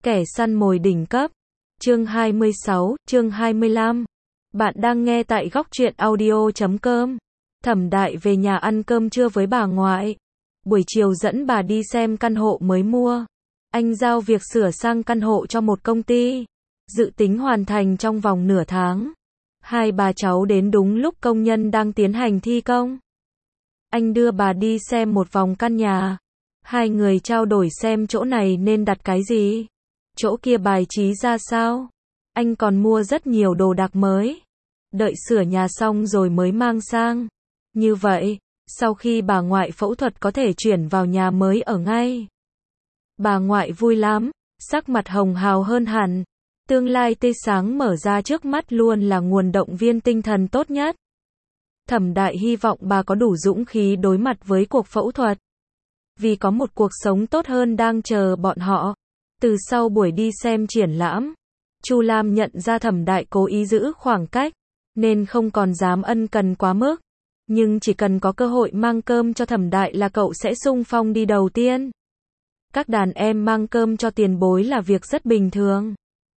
Kẻ săn mồi đỉnh cấp. Chương 26, chương 25. Bạn đang nghe tại góc truyện audio.com. Thẩm Đại về nhà ăn cơm trưa với bà ngoại. Buổi chiều dẫn bà đi xem căn hộ mới mua. Anh giao việc sửa sang căn hộ cho một công ty. Dự tính hoàn thành trong vòng nửa tháng. Hai bà cháu đến đúng lúc công nhân đang tiến hành thi công. Anh đưa bà đi xem một vòng căn nhà. Hai người trao đổi xem chỗ này nên đặt cái gì. Chỗ kia bài trí ra sao. Anh còn mua rất nhiều đồ đạc mới. Đợi sửa nhà xong rồi mới mang sang. Như vậy, sau khi bà ngoại phẫu thuật có thể chuyển vào nhà mới ở ngay. Bà ngoại vui lắm, sắc mặt hồng hào hơn hẳn. Tương lai tươi sáng mở ra trước mắt luôn là nguồn động viên tinh thần tốt nhất. Thẩm Đại hy vọng bà có đủ dũng khí đối mặt với cuộc phẫu thuật. Vì có một cuộc sống tốt hơn đang chờ bọn họ. Từ sau buổi đi xem triển lãm, Chu Lam nhận ra Thẩm Đại cố ý giữ khoảng cách, nên không còn dám ân cần quá mức. Nhưng chỉ cần có cơ hội mang cơm cho Thẩm Đại là cậu sẽ xung phong đi đầu tiên. Các đàn em mang cơm cho tiền bối là việc rất bình thường.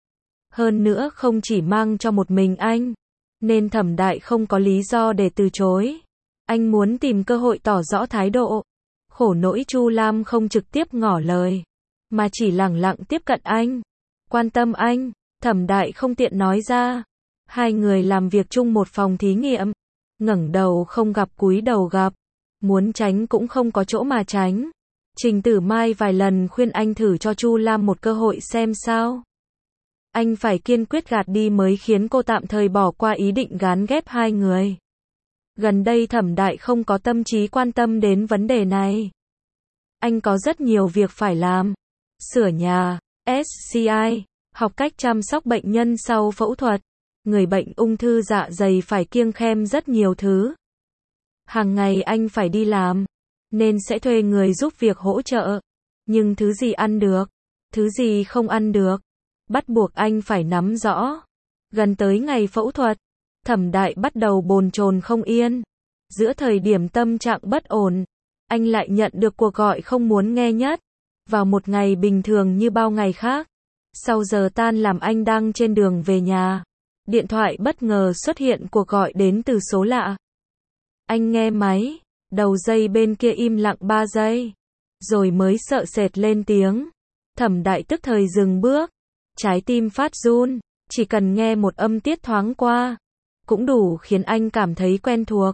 Hơn nữa không chỉ mang cho một mình anh, nên Thẩm Đại không có lý do để từ chối. Anh muốn tìm cơ hội tỏ rõ thái độ. Khổ nỗi Chu Lam không trực tiếp ngỏ lời, mà chỉ lẳng lặng tiếp cận anh, quan tâm anh. Thẩm Đại không tiện nói ra. Hai người làm việc chung một phòng thí nghiệm, ngẩng đầu không gặp cúi đầu gặp, muốn tránh cũng không có chỗ mà tránh. Trình Tử Mai vài lần khuyên anh thử cho Chu Lam một cơ hội xem sao. Anh phải kiên quyết gạt đi mới khiến cô tạm thời bỏ qua ý định gán ghép hai người. Gần đây Thẩm Đại không có tâm trí quan tâm đến vấn đề này. Anh có rất nhiều việc phải làm. Sửa nhà, SCI, học cách chăm sóc bệnh nhân sau phẫu thuật. Người bệnh ung thư dạ dày phải kiêng khem rất nhiều thứ. Hàng ngày anh phải đi làm, nên sẽ thuê người giúp việc hỗ trợ. Nhưng thứ gì ăn được, thứ gì không ăn được, bắt buộc anh phải nắm rõ. Gần tới ngày phẫu thuật, Thẩm Đại bắt đầu bồn chồn không yên. Giữa thời điểm tâm trạng bất ổn, anh lại nhận được cuộc gọi không muốn nghe nhất. Vào một ngày bình thường như bao ngày khác, sau giờ tan làm anh đang trên đường về nhà. Điện thoại bất ngờ xuất hiện cuộc gọi đến từ số lạ. Anh nghe máy, đầu dây bên kia im lặng 3 giây, rồi mới sợ sệt lên tiếng. Thẩm Đại tức thời dừng bước, trái tim phát run, chỉ cần nghe một âm tiết thoáng qua, cũng đủ khiến anh cảm thấy quen thuộc.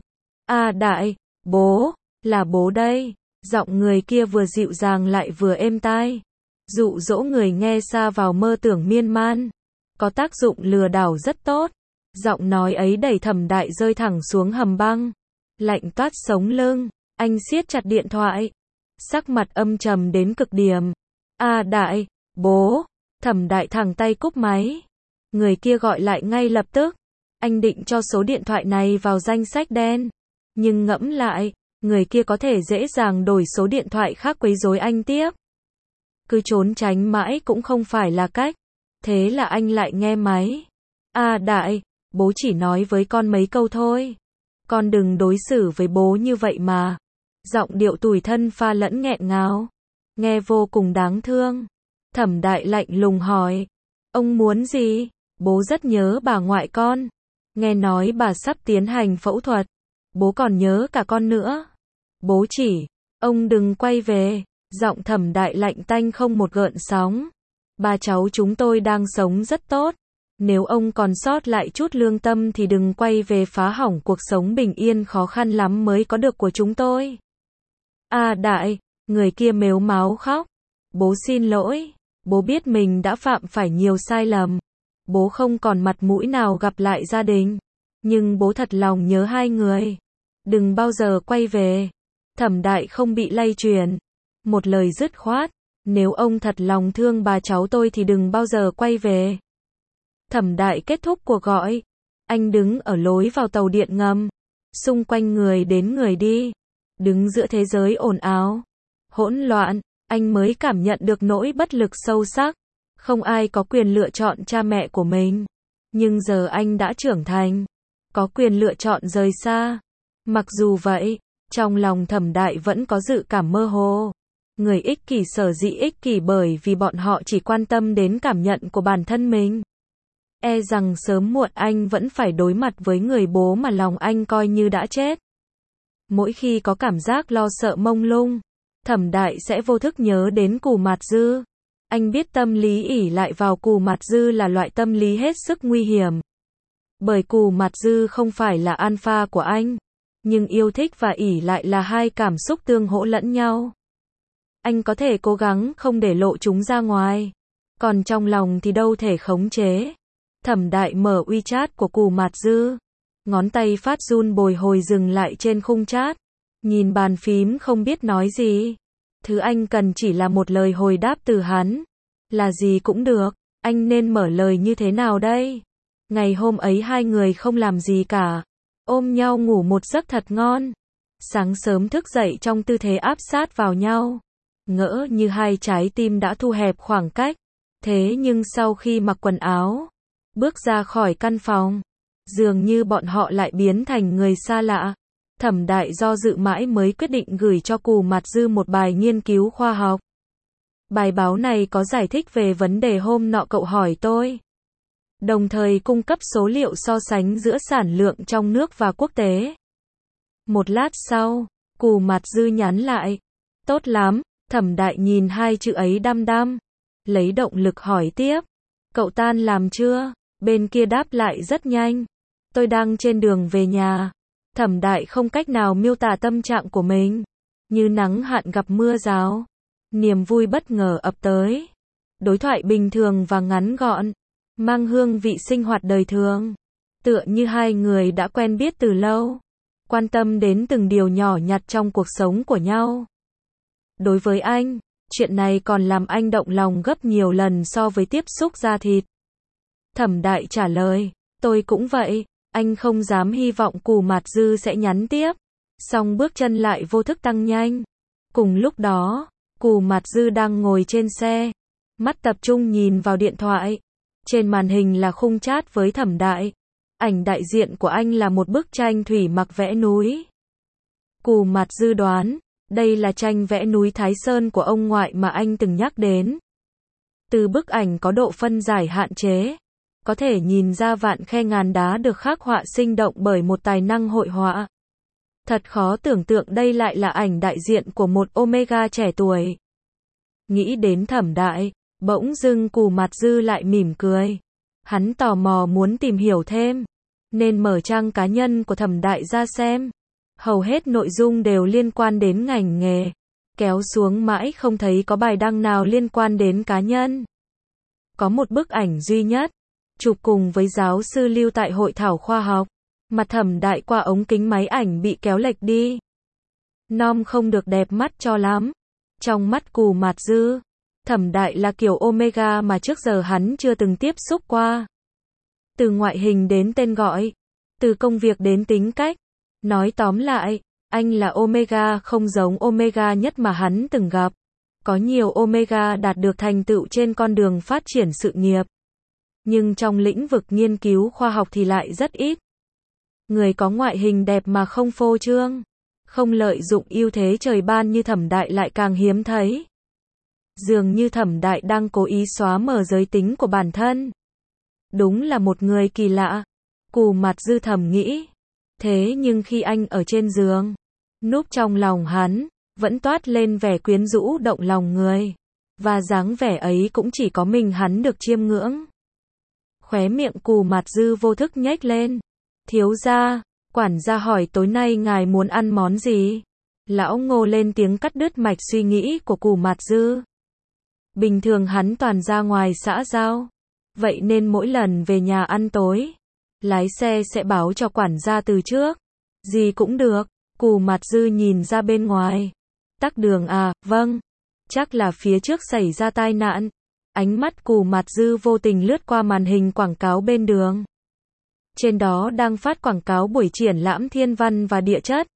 Đại, bố, là bố đây. Giọng người kia vừa dịu dàng lại vừa êm tai, dụ dỗ người nghe sa vào mơ tưởng miên man. Có tác dụng lừa đảo rất tốt. Giọng nói ấy đẩy Thẩm Đại rơi thẳng xuống hầm băng, lạnh toát sống lưng. Anh siết chặt điện thoại, sắc mặt âm trầm đến cực điểm. Đại, bố. Thẩm Đại thẳng tay cúp máy. Người kia gọi lại ngay lập tức. Anh định cho số điện thoại này vào danh sách đen, nhưng ngẫm lại, người kia có thể dễ dàng đổi số điện thoại khác quấy rối anh tiếp. Cứ trốn tránh mãi cũng không phải là cách. Thế là anh lại nghe máy. Đại, bố chỉ nói với con mấy câu thôi. Con đừng đối xử với bố như vậy mà. Giọng điệu tủi thân pha lẫn nghẹn ngào, nghe vô cùng đáng thương. Thẩm Đại lạnh lùng hỏi. Ông muốn gì? Bố rất nhớ bà ngoại con. Nghe nói bà sắp tiến hành phẫu thuật. Bố còn nhớ cả con nữa. Bố chỉ. Ông đừng quay về. Giọng Thẩm Đại lạnh tanh không một gợn sóng. Ba cháu chúng tôi đang sống rất tốt. Nếu ông còn sót lại chút lương tâm thì đừng quay về phá hỏng cuộc sống bình yên khó khăn lắm mới có được của chúng tôi. Đại, người kia mếu máo khóc. Bố xin lỗi. Bố biết mình đã phạm phải nhiều sai lầm. Bố không còn mặt mũi nào gặp lại gia đình. Nhưng bố thật lòng nhớ hai người. Đừng bao giờ quay về. Thẩm Đại không bị lay chuyển. Một lời dứt khoát. Nếu ông thật lòng thương bà cháu tôi thì đừng bao giờ quay về. Thẩm Đại kết thúc cuộc gọi. Anh đứng ở lối vào tàu điện ngầm. Xung quanh người đến người đi. Đứng giữa thế giới ồn ào, hỗn loạn, anh mới cảm nhận được nỗi bất lực sâu sắc. Không ai có quyền lựa chọn cha mẹ của mình. Nhưng giờ anh đã trưởng thành, có quyền lựa chọn rời xa. Mặc dù vậy, trong lòng Thẩm Đại vẫn có dự cảm mơ hồ. Người ích kỷ sở dĩ ích kỷ bởi vì bọn họ chỉ quan tâm đến cảm nhận của bản thân mình. E rằng sớm muộn anh vẫn phải đối mặt với người bố mà lòng anh coi như đã chết. Mỗi khi có cảm giác lo sợ mông lung, Thẩm Đại sẽ vô thức nhớ đến Cù Mạt Dư. Anh biết tâm lý ỷ lại vào Cù Mạt Dư là loại tâm lý hết sức nguy hiểm. Bởi Cù Mạt Dư không phải là alpha của anh, nhưng yêu thích và ỷ lại là hai cảm xúc tương hỗ lẫn nhau. Anh có thể cố gắng không để lộ chúng ra ngoài, còn trong lòng thì đâu thể khống chế. Thẩm Đại mở WeChat của Cù Mạt Dư, ngón tay phát run bồi hồi dừng lại trên khung chat, nhìn bàn phím không biết nói gì. Thứ anh cần chỉ là một lời hồi đáp từ hắn. Là gì cũng được, anh nên mở lời như thế nào đây? Ngày hôm ấy hai người không làm gì cả, ôm nhau ngủ một giấc thật ngon. Sáng sớm thức dậy trong tư thế áp sát vào nhau, ngỡ như hai trái tim đã thu hẹp khoảng cách. Thế nhưng sau khi mặc quần áo, bước ra khỏi căn phòng, dường như bọn họ lại biến thành người xa lạ. Thẩm Đại do dự mãi mới quyết định gửi cho Cù Mạt Dư một bài nghiên cứu khoa học. Bài báo này có giải thích về vấn đề hôm nọ cậu hỏi tôi, đồng thời cung cấp số liệu so sánh giữa sản lượng trong nước và quốc tế. Một lát sau, Cù Mạt Dư nhắn lại, tốt lắm. Thẩm Đại nhìn hai chữ ấy đăm đăm, lấy động lực hỏi tiếp, cậu tan làm chưa? Bên kia đáp lại rất nhanh, tôi đang trên đường về nhà. Thẩm Đại không cách nào miêu tả tâm trạng của mình, như nắng hạn gặp mưa rào. Niềm vui bất ngờ ập tới. Đối thoại bình thường và ngắn gọn, mang hương vị sinh hoạt đời thường. Tựa như hai người đã quen biết từ lâu, quan tâm đến từng điều nhỏ nhặt trong cuộc sống của nhau. Đối với anh, chuyện này còn làm anh động lòng gấp nhiều lần so với tiếp xúc da thịt. Thẩm Đại trả lời, tôi cũng vậy. Anh không dám hy vọng Cù Mạt Dư sẽ nhắn tiếp, song bước chân lại vô thức tăng nhanh. Cùng lúc đó, Cù Mạt Dư đang ngồi trên xe, mắt tập trung nhìn vào điện thoại. Trên màn hình là khung chat với Thẩm Đại. Ảnh đại diện của anh là một bức tranh thủy mặc vẽ núi. Cù Mạt Dư đoán, đây là tranh vẽ núi Thái Sơn của ông ngoại mà anh từng nhắc đến. Từ bức ảnh có độ phân giải hạn chế, có thể nhìn ra vạn khe ngàn đá được khắc họa sinh động bởi một tài năng hội họa. Thật khó tưởng tượng đây lại là ảnh đại diện của một Omega trẻ tuổi. Nghĩ đến Thẩm Đại, bỗng dưng Cù Mạt Dư lại mỉm cười. Hắn tò mò muốn tìm hiểu thêm, nên mở trang cá nhân của Thẩm Đại ra xem. Hầu hết nội dung đều liên quan đến ngành nghề. Kéo xuống mãi không thấy có bài đăng nào liên quan đến cá nhân. Có một bức ảnh duy nhất, chụp cùng với giáo sư Lưu tại hội thảo khoa học. Mặt Thẩm Đại qua ống kính máy ảnh bị kéo lệch đi. Nom không được đẹp mắt cho lắm. Trong mắt Cù Mạt Dư, Thẩm Đại là kiểu Omega mà trước giờ hắn chưa từng tiếp xúc qua. Từ ngoại hình đến tên gọi, từ công việc đến tính cách. Nói tóm lại, anh là Omega không giống Omega nhất mà hắn từng gặp. Có nhiều Omega đạt được thành tựu trên con đường phát triển sự nghiệp, nhưng trong lĩnh vực nghiên cứu khoa học thì lại rất ít. Người có ngoại hình đẹp mà không phô trương, không lợi dụng ưu thế trời ban như Thẩm Đại lại càng hiếm thấy. Dường như Thẩm Đại đang cố ý xóa mờ giới tính của bản thân. Đúng là một người kỳ lạ, Cù Mạt Dư thầm nghĩ. Thế nhưng khi anh ở trên giường, núp trong lòng hắn, vẫn toát lên vẻ quyến rũ động lòng người. Và dáng vẻ ấy cũng chỉ có mình hắn được chiêm ngưỡng. Khóe miệng Cù Mạt Dư vô thức nhếch lên. Thiếu gia, quản gia hỏi tối nay ngài muốn ăn món gì? Lão Ngô lên tiếng cắt đứt mạch suy nghĩ của Cù Mạt Dư. Bình thường hắn toàn ra ngoài xã giao, vậy nên mỗi lần về nhà ăn tối, lái xe sẽ báo cho quản gia từ trước. Gì cũng được. Cù Mạt Dư nhìn ra bên ngoài. Tắc đường à, vâng. Chắc là phía trước xảy ra tai nạn. Ánh mắt Cù Mạt Dư vô tình lướt qua màn hình quảng cáo bên đường. Trên đó đang phát quảng cáo buổi triển lãm thiên văn và địa chất.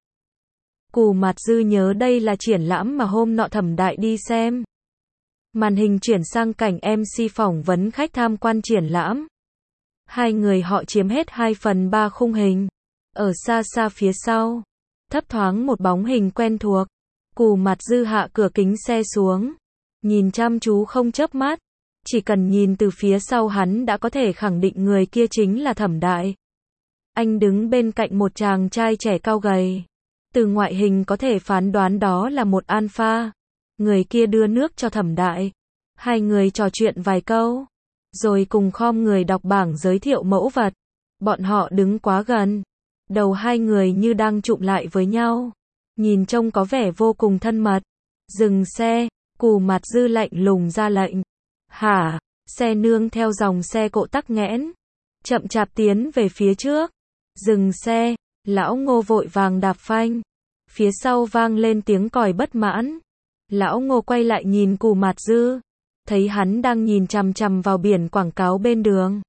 Cù Mạt Dư nhớ đây là triển lãm mà hôm nọ Thẩm Đại đi xem. Màn hình chuyển sang cảnh MC phỏng vấn khách tham quan triển lãm. Hai người họ chiếm hết 2/3 khung hình. Ở xa xa phía sau, thấp thoáng một bóng hình quen thuộc. Cù Mặt Dư hạ cửa kính xe xuống, nhìn chăm chú không chớp mắt. Chỉ cần nhìn từ phía sau hắn đã có thể khẳng định người kia chính là Thẩm Đại. Anh đứng bên cạnh một chàng trai trẻ cao gầy. Từ ngoại hình có thể phán đoán đó là một alpha. Người kia đưa nước cho Thẩm Đại. Hai người trò chuyện vài câu, rồi cùng khom người đọc bảng giới thiệu mẫu vật. Bọn họ đứng quá gần, đầu hai người như đang chụm lại với nhau, nhìn trông có vẻ vô cùng thân mật. Dừng xe, Cù Mặt Dư lạnh lùng ra lệnh. Hả? Xe nương theo dòng xe cộ tắc nghẽn, chậm chạp tiến về phía trước. Dừng xe, lão Ngô vội vàng đạp phanh. Phía sau vang lên tiếng còi bất mãn. Lão Ngô quay lại nhìn Cù Mặt Dư, thấy hắn đang nhìn chằm chằm vào biển quảng cáo bên đường.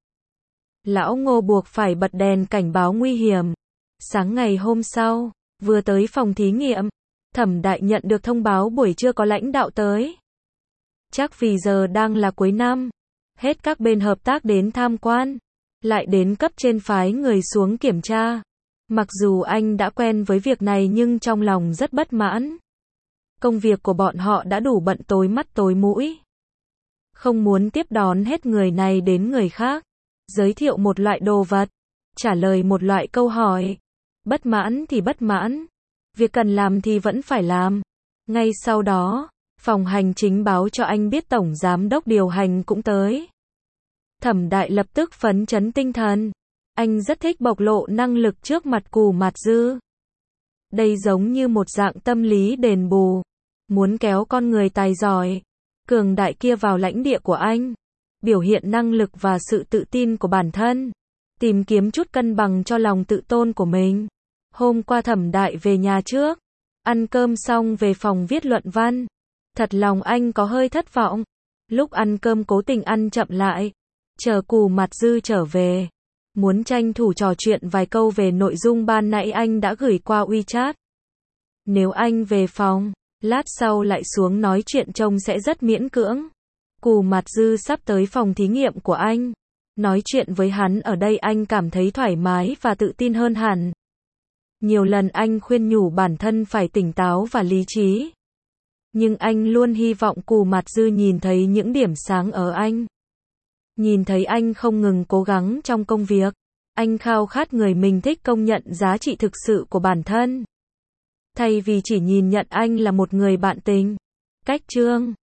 Lão Ngô buộc phải bật đèn cảnh báo nguy hiểm. Sáng ngày hôm sau, vừa tới phòng thí nghiệm, Thẩm Đại nhận được thông báo buổi trưa có lãnh đạo tới. Chắc vì giờ đang là cuối năm, hết các bên hợp tác đến tham quan, lại đến cấp trên phái người xuống kiểm tra. Mặc dù anh đã quen với việc này nhưng trong lòng rất bất mãn. Công việc của bọn họ đã đủ bận tối mắt tối mũi. Không muốn tiếp đón hết người này đến người khác, giới thiệu một loại đồ vật, trả lời một loại câu hỏi. Bất mãn thì bất mãn, việc cần làm thì vẫn phải làm. Ngay sau đó, phòng hành chính báo cho anh biết tổng giám đốc điều hành cũng tới. Thẩm Đại lập tức phấn chấn tinh thần. Anh rất thích bộc lộ năng lực trước mặt Cù Mặt Dư. Đây giống như một dạng tâm lý đền bù. Muốn kéo con người tài giỏi, cường đại kia vào lãnh địa của anh. Biểu hiện năng lực và sự tự tin của bản thân. Tìm kiếm chút cân bằng cho lòng tự tôn của mình. Hôm qua Thẩm Đại về nhà trước. Ăn cơm xong về phòng viết luận văn. Thật lòng anh có hơi thất vọng. Lúc ăn cơm cố tình ăn chậm lại. Chờ Cù Mặt Dư trở về. Muốn tranh thủ trò chuyện vài câu về nội dung ban nãy anh đã gửi qua WeChat. Nếu anh về phòng, lát sau lại xuống nói chuyện trông sẽ rất miễn cưỡng. Cù Mặt Dư sắp tới phòng thí nghiệm của anh. Nói chuyện với hắn ở đây anh cảm thấy thoải mái và tự tin hơn hẳn. Nhiều lần anh khuyên nhủ bản thân phải tỉnh táo và lý trí. Nhưng anh luôn hy vọng Cù Mặt Dư nhìn thấy những điểm sáng ở anh. Nhìn thấy anh không ngừng cố gắng trong công việc. Anh khao khát người mình thích công nhận giá trị thực sự của bản thân. Thay vì chỉ nhìn nhận anh là một người bạn tình. Cách chương